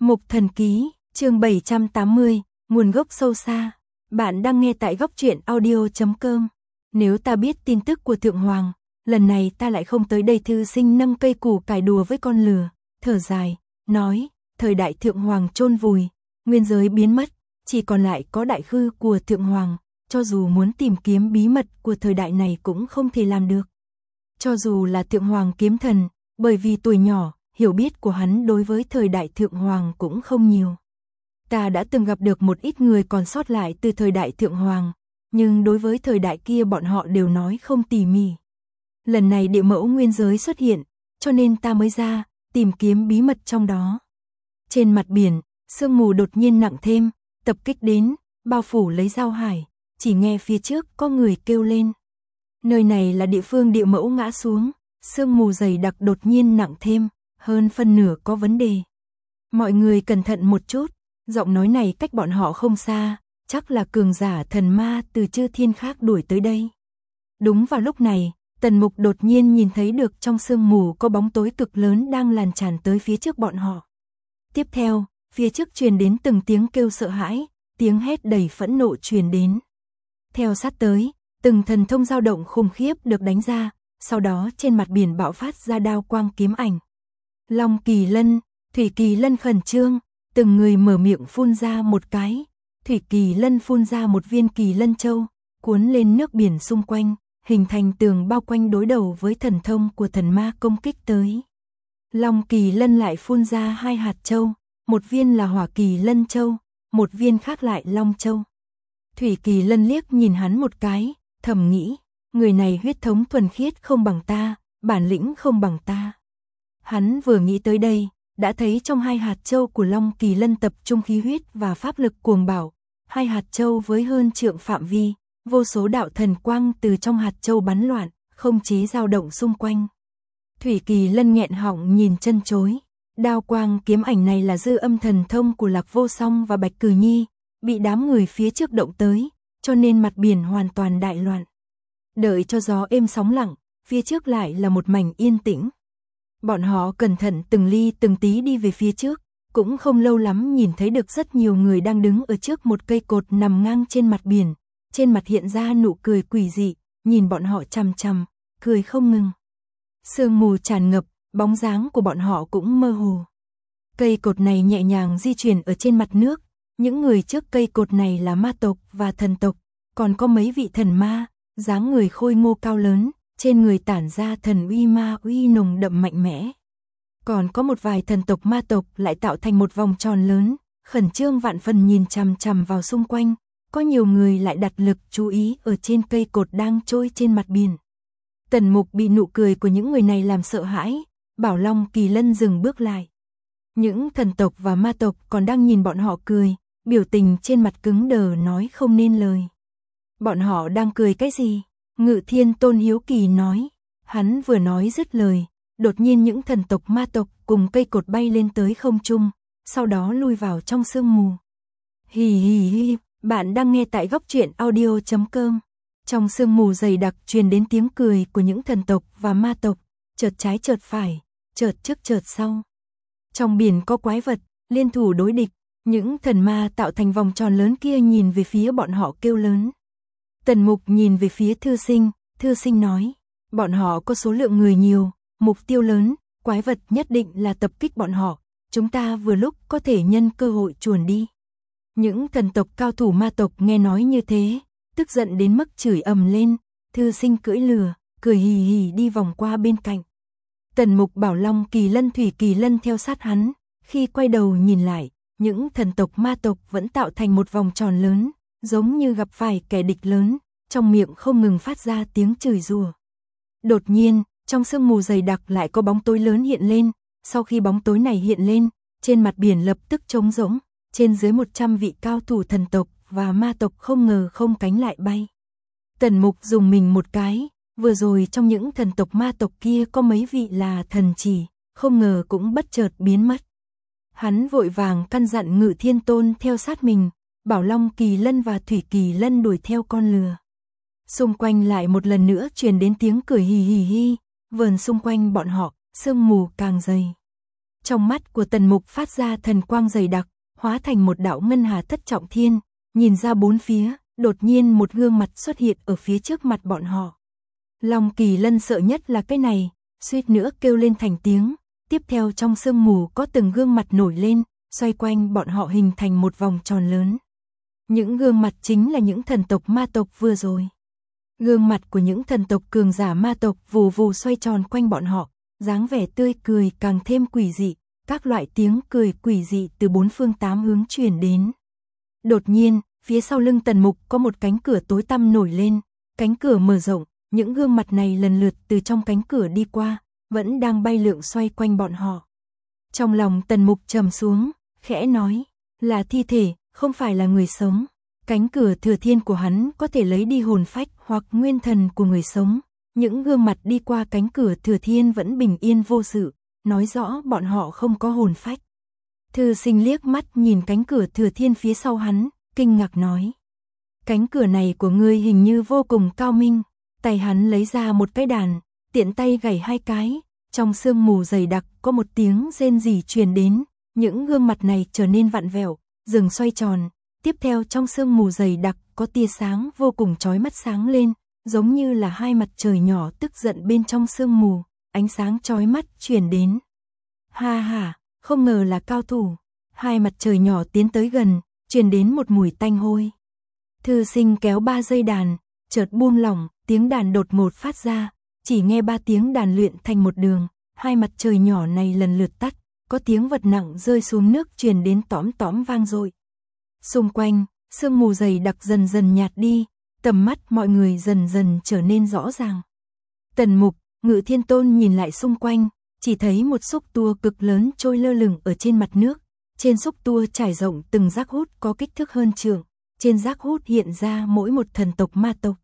Mục Thần Ký, chương 780, nguồn gốc sâu xa. Bạn đang nghe tại góc truyện audio.com. Nếu ta biết tin tức của Thượng Hoàng, lần này ta lại không tới đây. Thư Sinh nâng cây củ cải đùa với con lừa, thở dài, nói, thời đại Thượng Hoàng chôn vùi, nguyên giới biến mất, chỉ còn lại có đại khư của Thượng Hoàng, cho dù muốn tìm kiếm bí mật của thời đại này cũng không thể làm được. Cho dù là Thượng Hoàng kiếm thần, bởi vì tuổi nhỏ, hiểu biết của hắn đối với thời đại Thượng Hoàng cũng không nhiều. Ta đã từng gặp được một ít người còn sót lại từ thời đại Thượng Hoàng, nhưng đối với thời đại kia bọn họ đều nói không tỉ mỉ. Lần này địa mẫu nguyên giới xuất hiện, cho nên ta mới ra, tìm kiếm bí mật trong đó. Trên mặt biển, sương mù đột nhiên nặng thêm, tập kích đến, bao phủ lấy Giao Hải, chỉ nghe phía trước có người kêu lên. Nơi này là địa phương địa mẫu ngã xuống, sương mù dày đặc đột nhiên nặng thêm, hơn phân nửa có vấn đề. Mọi người cẩn thận một chút, giọng nói này cách bọn họ không xa, chắc là cường giả thần ma từ chư thiên khác đuổi tới đây. Đúng vào lúc này, Tần Mục đột nhiên nhìn thấy được trong sương mù có bóng tối cực lớn đang lan tràn tới phía trước bọn họ. Tiếp theo, phía trước truyền đến từng tiếng kêu sợ hãi, tiếng hét đầy phẫn nộ truyền đến. Theo sát tới, từng thần thông dao động khủng khiếp được đánh ra, sau đó trên mặt biển bạo phát ra đao quang kiếm ảnh. Long Kỳ Lân, Thủy Kỳ Lân khẩn trương, từng người mở miệng phun ra một cái. Thủy Kỳ Lân phun ra một viên Kỳ Lân châu, cuốn lên nước biển xung quanh, hình thành tường bao quanh đối đầu với thần thông của thần ma công kích tới. Long Kỳ Lân lại phun ra hai hạt châu, một viên là Hỏa Kỳ Lân châu, một viên khác lại Long châu. Thủy Kỳ Lân liếc nhìn hắn một cái, thầm nghĩ, người này huyết thống thuần khiết không bằng ta, bản lĩnh không bằng ta. Hắn vừa nghĩ tới đây, đã thấy trong hai hạt châu của Long Kỳ Lân tập trung khí huyết và pháp lực cuồng bạo, hai hạt châu với hơn trượng phạm vi, vô số đạo thần quang từ trong hạt châu bắn loạn, không chế dao động xung quanh. Thủy Kỳ Lân nghẹn họng nhìn chân chối, đao quang kiếm ảnh này là dư âm thần thông của Lạc Vô Song và Bạch Cử Nhi, bị đám người phía trước động tới, cho nên mặt biển hoàn toàn đại loạn. Đợi cho gió êm sóng lặng, phía trước lại là một mảnh yên tĩnh. Bọn họ cẩn thận từng ly từng tí đi về phía trước, cũng không lâu lắm nhìn thấy được rất nhiều người đang đứng ở trước một cây cột nằm ngang trên mặt biển, trên mặt hiện ra nụ cười quỷ dị, nhìn bọn họ chằm chằm, cười không ngừng. Sương mù tràn ngập, bóng dáng của bọn họ cũng mơ hồ. Cây cột này nhẹ nhàng di chuyển ở trên mặt nước, những người trước cây cột này là ma tộc và thần tộc, còn có mấy vị thần ma, dáng người khôi ngô cao lớn, trên người tản ra thần uy ma uy nồng đậm mạnh mẽ. Còn có một vài thần tộc ma tộc lại tạo thành một vòng tròn lớn, khẩn trương vạn phần nhìn chằm chằm vào xung quanh, có nhiều người lại đặt lực chú ý ở trên cây cột đang trôi trên mặt biển. Tần Mục bị nụ cười của những người này làm sợ hãi, bảo Long Kỳ Lân dừng bước lại. Những thần tộc và ma tộc còn đang nhìn bọn họ cười, biểu tình trên mặt cứng đờ nói không nên lời. Bọn họ đang cười cái gì? Ngự Thiên Tôn hiếu kỳ nói. Hắn vừa nói dứt lời, đột nhiên những thần tộc ma tộc cùng cây cột bay lên tới không trung, sau đó lui vào trong sương mù. Hì hì hì, bạn đang nghe tại góc truyện audio.com. Trong sương mù dày đặc truyền đến tiếng cười của những thần tộc và ma tộc, chợt trái chợt phải, chợt trước chợt sau. Trong biển có quái vật, liên thủ đối địch, những thần ma tạo thành vòng tròn lớn kia nhìn về phía bọn họ kêu lớn. Tần Mục nhìn về phía Thư Sinh nói, bọn họ có số lượng người nhiều, mục tiêu lớn, quái vật nhất định là tập kích bọn họ, chúng ta vừa lúc có thể nhân cơ hội chuồn đi. Những thần tộc cao thủ ma tộc nghe nói như thế, tức giận đến mức chửi ầm lên, Thư Sinh cưỡi lừa, cười hì hì đi vòng qua bên cạnh. Tần Mục bảo Long Kỳ Lân Thủy Kỳ Lân theo sát hắn, khi quay đầu nhìn lại, những thần tộc ma tộc vẫn tạo thành một vòng tròn lớn, giống như gặp phải kẻ địch lớn, trong miệng không ngừng phát ra tiếng chửi rủa. Đột nhiên, trong sương mù dày đặc lại có bóng tối lớn hiện lên, sau khi bóng tối này hiện lên, trên mặt biển lập tức trống rỗng, trên dưới 100 vị cao thủ thần tộc và ma tộc không ngờ không cánh lại bay. Tần Mục dùng mình một cái, vừa rồi trong những thần tộc ma tộc kia có mấy vị là thần chỉ, không ngờ cũng bất chợt biến mất. Hắn vội vàng căn dặn Ngự Thiên Tôn theo sát mình, bảo Long Kỳ Lân và Thủy Kỳ Lân đuổi theo con lừa. Xung quanh lại một lần nữa truyền đến tiếng cười hì hì hì, vờn xung quanh bọn họ, sương mù càng dày. Trong mắt của Tần Mục phát ra thần quang dày đặc, hóa thành một đạo ngân hà thất trọng thiên, nhìn ra bốn phía, đột nhiên một gương mặt xuất hiện ở phía trước mặt bọn họ. Long Kỳ Lân sợ nhất là cái này, suýt nữa kêu lên thành tiếng, tiếp theo trong sương mù có từng gương mặt nổi lên, xoay quanh bọn họ hình thành một vòng tròn lớn. Những gương mặt chính là những thần tộc ma tộc vừa rồi. Gương mặt của những thần tộc cường giả ma tộc vù vù xoay tròn quanh bọn họ, dáng vẻ tươi cười càng thêm quỷ dị, các loại tiếng cười quỷ dị từ bốn phương tám hướng truyền đến. Đột nhiên, phía sau lưng Tần Mục có một cánh cửa tối tăm nổi lên, cánh cửa mở rộng, những gương mặt này lần lượt từ trong cánh cửa đi qua, vẫn đang bay lượn xoay quanh bọn họ. Trong lòng Tần Mục trầm xuống, khẽ nói, là thi thể, không phải là người sống. Cánh cửa thừa thiên của hắn có thể lấy đi hồn phách hoặc nguyên thần của người sống. Những gương mặt đi qua cánh cửa thừa thiên vẫn bình yên vô sự, nói rõ bọn họ không có hồn phách. Thư Sinh liếc mắt nhìn cánh cửa thừa thiên phía sau hắn, kinh ngạc nói. Cánh cửa này của ngươi hình như vô cùng cao minh. Tay hắn lấy ra một cái đàn, tiện tay gảy hai cái, trong sương mù dày đặc có một tiếng rên rỉ truyền đến, những gương mặt này trở nên vặn vẹo, dừng xoay tròn, tiếp theo trong sương mù dày đặc có tia sáng vô cùng chói mắt sáng lên, giống như là hai mặt trời nhỏ tức giận bên trong sương mù, ánh sáng chói mắt truyền đến. Ha ha, không ngờ là cao thủ. Hai mặt trời nhỏ tiến tới gần, truyền đến một mùi tanh hôi. Thư Sinh kéo 3 dây đàn, chợt buông lỏng, tiếng đàn đột ngột phát ra, chỉ nghe 3 tiếng đàn luyện thành một đường, hai mặt trời nhỏ này lần lượt tắt, có tiếng vật nặng rơi xuống nước truyền đến tõm tõm vang dội. Xung quanh, sương mù dày đặc dần dần nhạt đi, tầm mắt mọi người dần dần trở nên rõ ràng. Tần Mục, Ngự Thiên Tôn nhìn lại xung quanh, chỉ thấy một xúc tua cực lớn trôi lơ lửng ở trên mặt nước, trên xúc tua trải rộng từng rác hút có kích thước hơn trượng, trên rác hút hiện ra mỗi một thần tộc ma tộc.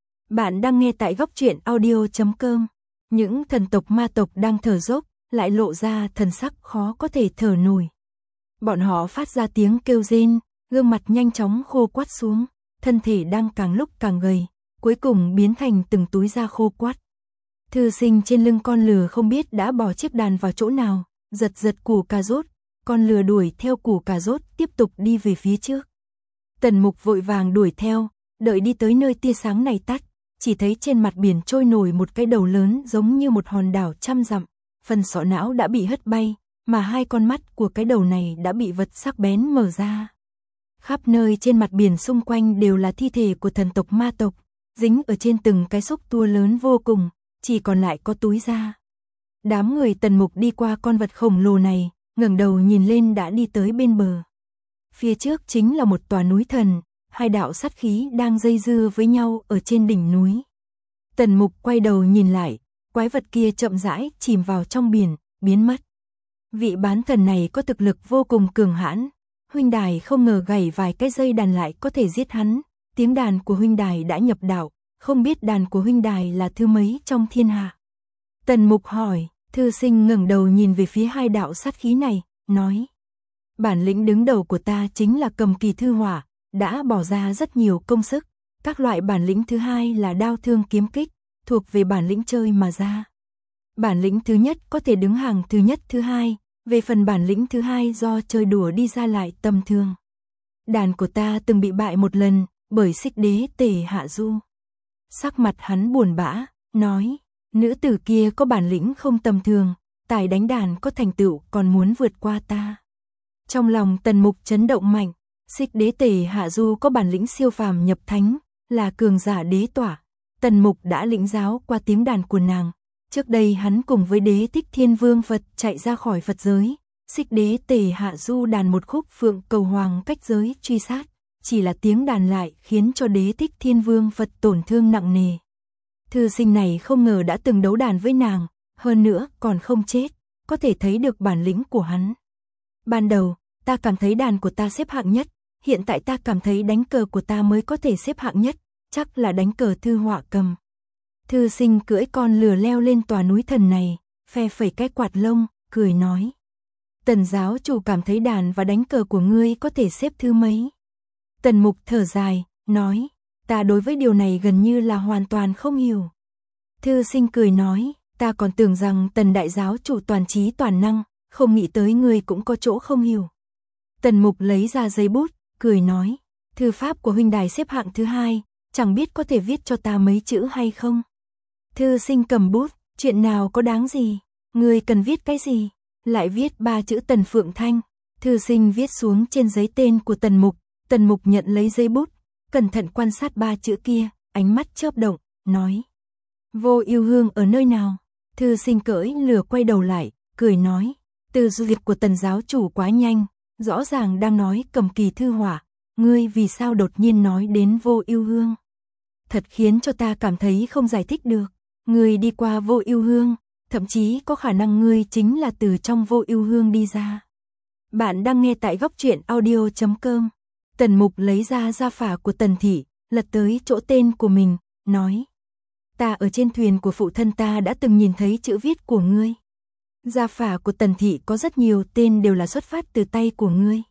Bạn đang nghe tại Góc Truyện Audio.com. Những thần tộc ma tộc đang thở dốc, lại lộ ra thần sắc khó có thể thở nổi. Bọn họ phát ra tiếng kêu rên, gương mặt nhanh chóng khô quắt xuống, thân thể đang càng lúc càng gầy, cuối cùng biến thành từng túi da khô quắt. Thư Sinh trên lưng con lừa không biết đã bỏ chiếc đàn vào chỗ nào, giật giật củ cà rốt, con lừa đuổi theo củ cà rốt tiếp tục đi về phía trước. Tần Mục vội vàng đuổi theo, đợi đi tới nơi tia sáng này tắt, chỉ thấy trên mặt biển trôi nổi một cái đầu lớn giống như một hòn đảo trăm dặm, phần sọ não đã bị hất bay, mà hai con mắt của cái đầu này đã bị vật sắc bén mở ra. Khắp nơi trên mặt biển xung quanh đều là thi thể của thần tộc ma tộc, dính ở trên từng cái xúc tua lớn vô cùng, chỉ còn lại có túi da. Đám người Tần Mục đi qua con vật khổng lồ này, ngẩng đầu nhìn lên đã đi tới bên bờ. Phía trước chính là một tòa núi thần, hai đạo sát khí đang dây dưa với nhau ở trên đỉnh núi. Tần Mục quay đầu nhìn lại, quái vật kia chậm rãi chìm vào trong biển, biến mất. Vị bán thần này có thực lực vô cùng cường hãn, huynh đài không ngờ gảy vài cái dây đàn lại có thể giết hắn, tiếng đàn của huynh đài đã nhập đạo, không biết đàn của huynh đài là thứ mấy trong thiên hạ. Tần Mục hỏi, Thư Sinh ngẩng đầu nhìn về phía hai đạo sát khí này, nói. Bản lĩnh đứng đầu của ta chính là Cầm Kỳ Thư Hỏa, đã bỏ ra rất nhiều công sức, các loại bản lĩnh thứ hai là đao thương kiếm kích, thuộc về bản lĩnh chơi mà ra. Bản lĩnh thứ nhất có thể đứng hàng thứ nhất thứ hai, về phần bản lĩnh thứ hai do chơi đùa đi ra lại tầm thường. Đàn của ta từng bị bại một lần, bởi Xích Đế Tề Hạ Du. Sắc mặt hắn buồn bã, nói, nữ tử kia có bản lĩnh không tầm thường, tài đánh đàn có thành tựu còn muốn vượt qua ta. Trong lòng Tần Mục chấn động mạnh, Xích Đế Tề Hạ Du có bản lĩnh siêu phàm nhập thánh, là cường giả đế tỏa. Tần Mục đã lĩnh giáo qua tiếng đàn của nàng. Trước đây hắn cùng với Đế Thích Thiên Vương Phật chạy ra khỏi Phật giới, Xích Đế Tề Hạ Du đàn một khúc Phượng Cầu Hoàng cách giới truy sát, chỉ là tiếng đàn lại khiến cho Đế Thích Thiên Vương Phật tổn thương nặng nề. Thư Sinh này không ngờ đã từng đấu đàn với nàng, hơn nữa còn không chết, có thể thấy được bản lĩnh của hắn. Ban đầu, ta cảm thấy đàn của ta xếp hạng nhất, hiện tại ta cảm thấy đánh cờ của ta mới có thể xếp hạng nhất, chắc là đánh cờ Thư Họa cầm. Thư Sinh cưỡi con lừa leo lên tòa núi thần này, phe phẩy cái quạt lông, cười nói. Tần giáo chủ cảm thấy đàn và đánh cờ của ngươi có thể xếp thứ mấy? Tần Mục thở dài, nói, ta đối với điều này gần như là hoàn toàn không hiểu. Thư Sinh cười nói, ta còn tưởng rằng Tần đại giáo chủ toàn trí toàn năng, không nghĩ tới ngươi cũng có chỗ không hiểu. Tần Mục lấy ra giấy bút, cười nói, thư pháp của huynh đài xếp hạng thứ 2, chẳng biết có thể viết cho ta mấy chữ hay không. Thư sinh cầm bút, chuyện nào có đáng gì, ngươi cần viết cái gì, lại viết 3 chữ Tần Phượng Thanh. Thư sinh viết xuống trên giấy tên của Tần Mục nhận lấy giấy bút, cẩn thận quan sát 3 chữ kia, ánh mắt chớp động, nói, Vô Ưu Hương ở nơi nào? Thư sinh cưỡi lừa quay đầu lại, cười nói, từ du lịch của Tần giáo chủ quá nhanh, rõ ràng đang nói Cầm Kỳ thư họa, ngươi vì sao đột nhiên nói đến Vô Ưu Hương? Thật khiến cho ta cảm thấy không giải thích được, ngươi đi qua Vô Ưu Hương, thậm chí có khả năng ngươi chính là từ trong Vô Ưu Hương đi ra. Bạn đang nghe tại góc truyện audio.com. Tần Mục lấy ra gia phả của Tần thị, lật tới chỗ tên của mình, nói, ta ở trên thuyền của phụ thân ta đã từng nhìn thấy chữ viết của ngươi. Gia phả của Tần thị có rất nhiều tên đều là xuất phát từ tay của ngươi.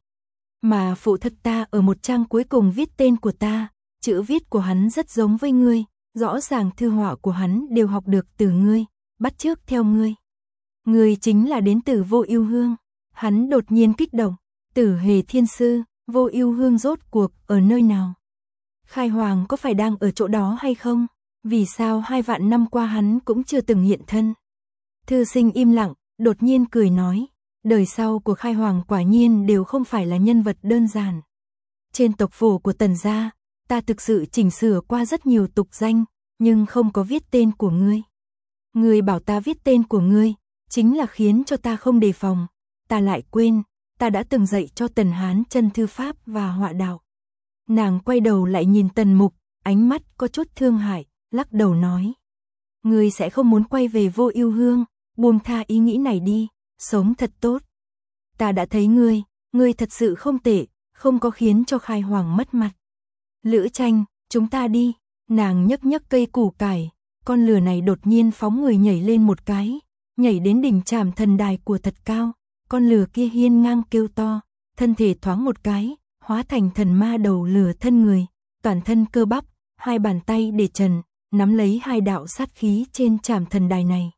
Mà phụ thân ta ở một trang cuối cùng viết tên của ta, chữ viết của hắn rất giống với ngươi, rõ ràng thư họa của hắn đều học được từ ngươi, bắt chước theo ngươi. Ngươi chính là đến từ Vô Ưu Hương. Hắn đột nhiên kích động, Tử Hề Thiên Sư, Vô Ưu Hương rốt cuộc ở nơi nào? Khai Hoàng có phải đang ở chỗ đó hay không? Vì sao 2 vạn năm qua hắn cũng chưa từng hiện thân? Thư sinh im lặng, đột nhiên cười nói, đời sau của Khai Hoàng quả nhiên đều không phải là nhân vật đơn giản. Trên tộc phổ của Tần gia, ta thực sự chỉnh sửa qua rất nhiều tục danh, nhưng không có viết tên của ngươi. Ngươi bảo ta viết tên của ngươi, chính là khiến cho ta không đề phòng. Ta lại quên, ta đã từng dạy cho Tần Hán chân thư pháp và họa đạo. Nàng quay đầu lại nhìn Tần Mục, ánh mắt có chút thương hại, lắc đầu nói, ngươi sẽ không muốn quay về Vô Ưu Hương, buông tha ý nghĩ này đi, sống thật tốt. Ta đã thấy ngươi thật sự không tệ, không có khiến cho Khai Hoàng mất mặt. Lữ Tranh, chúng ta đi. Nàng nhấc nhấc cây củ cải, con lừa này đột nhiên phóng người nhảy lên một cái, nhảy đến đỉnh Trảm Thần Đài của thật cao. Con lừa kia hiên ngang kêu to, thân thể thoáng một cái, hóa thành thần ma đầu lừa thân người, toàn thân cơ bắp, 2 bàn tay để trần, nắm lấy 2 đạo sát khí trên Trảm Thần Đài này.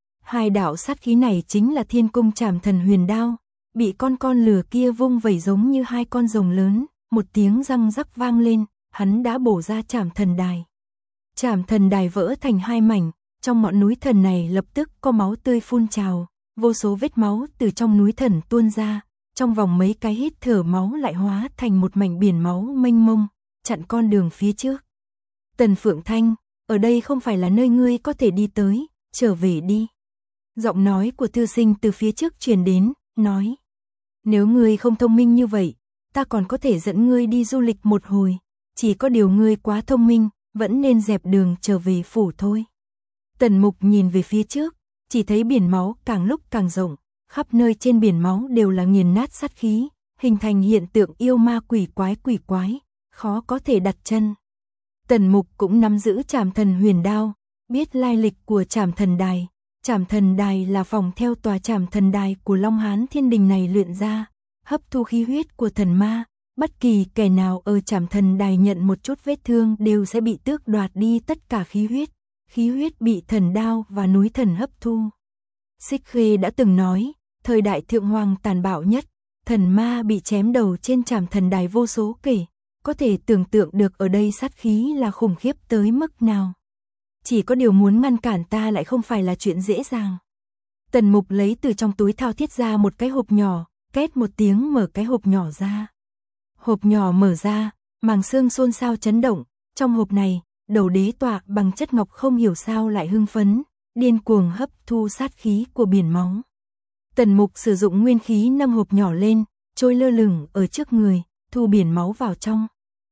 2 đạo sát khí này chính là Thiên Cung Trảm Thần Huyền Đao, bị con lừa kia vung vẩy giống như 2 con rồng lớn, một tiếng răng rắc vang lên, hắn đã bổ ra Trảm Thần Đài. Trảm Thần Đài vỡ thành 2 mảnh, trong ngọn núi thần này lập tức có máu tươi phun trào. Vô số vết máu từ trong núi thần tuôn ra, trong vòng mấy cái hít thở máu lại hóa thành một mảnh biển máu mênh mông, chặn con đường phía trước. Tần Phượng Thanh, ở đây không phải là nơi ngươi có thể đi tới, trở về đi. Giọng nói của thư sinh từ phía trước truyền đến, nói, nếu ngươi không thông minh như vậy, ta còn có thể dẫn ngươi đi du lịch một hồi, chỉ có điều ngươi quá thông minh, vẫn nên dẹp đường trở về phủ thôi. Tần Mục nhìn về phía trước, chỉ thấy biển máu càng lúc càng rộng, khắp nơi trên biển máu đều là nghiền nát sát khí, hình thành hiện tượng yêu ma quỷ quái, khó có thể đặt chân. Tần Mục cũng nắm giữ Trảm Thần Huyền Đao, biết lai lịch của Trảm Thần Đài. Trảm Thần Đài là phòng theo tòa Trảm Thần Đài của Long Hán Thiên Đình này luyện ra, hấp thu khí huyết của thần ma, bất kỳ kẻ nào ở Trảm Thần Đài nhận một chút vết thương đều sẽ bị tước đoạt đi tất cả khí huyết bị thần đao và núi thần hấp thu. Xích Khê đã từng nói, thời đại Thượng Hoàng tàn bạo nhất, thần ma bị chém đầu trên Trảm Thần Đài vô số kể, có thể tưởng tượng được ở đây sát khí là khủng khiếp tới mức nào. Chỉ có điều muốn ngăn cản ta lại không phải là chuyện dễ dàng. Tần Mục lấy từ trong túi thao thiết ra một cái hộp nhỏ, két một tiếng mở cái hộp nhỏ ra. Hộp nhỏ mở ra, màng xương xôn xao chấn động, trong hộp này, đầu đế tọa bằng chất ngọc không hiểu sao lại hưng phấn, điên cuồng hấp thu sát khí của biển máu. Tần Mục sử dụng nguyên khí nâng hộp nhỏ lên, trôi lơ lửng ở trước người, thu biển máu vào trong.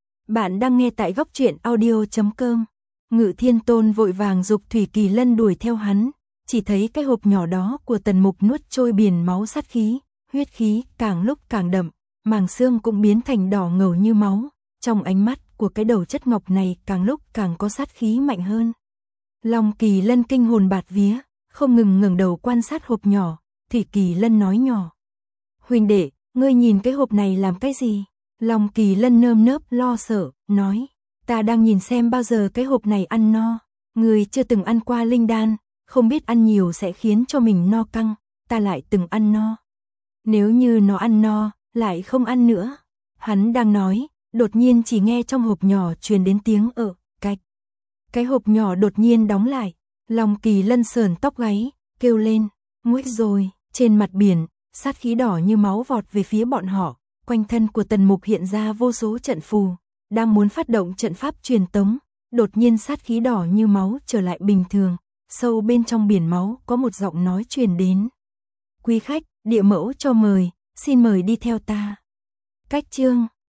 Bạn đang nghe tại góc truyện audio.com. Ngự Thiên Tôn vội vàng giục Thủy Kỳ Lân đuổi theo hắn, chỉ thấy cái hộp nhỏ đó của Tần Mục nuốt trôi biển máu sát khí, huyết khí càng lúc càng đậm, màng xương cũng biến thành đỏ ngầu như máu, trong ánh mắt của cái đầu chất ngọc này càng lúc càng có sát khí mạnh hơn. Long Kỳ Lân kinh hồn bạt vía, không ngừng ngẩng đầu quan sát hộp nhỏ, Thủy Kỳ Lân nói nhỏ: "Huynh đệ, ngươi nhìn cái hộp này làm cái gì?" Long Kỳ Lân nơm nớp lo sợ, nói: "Ta đang nhìn xem bao giờ cái hộp này ăn no, ngươi chưa từng ăn qua linh đan, không biết ăn nhiều sẽ khiến cho mình no căng, ta lại từng ăn no. Nếu như nó ăn no, lại không ăn nữa. Hắn đang nói, đột nhiên chỉ nghe trong hộp nhỏ truyền đến tiếng cạch. Cái hộp nhỏ đột nhiên đóng lại, Long Kỳ Lân sờn tóc gáy, kêu lên, nguy rồi, trên mặt biển, sát khí đỏ như máu vọt về phía bọn họ, quanh thân của Tần Mục hiện ra vô số trận phù, đang muốn phát động trận pháp truyền tống, đột nhiên sát khí đỏ như máu trở lại bình thường, sâu bên trong biển máu có một giọng nói truyền đến. Quý khách, địa mẫu cho mời, xin mời đi theo ta. Cách chương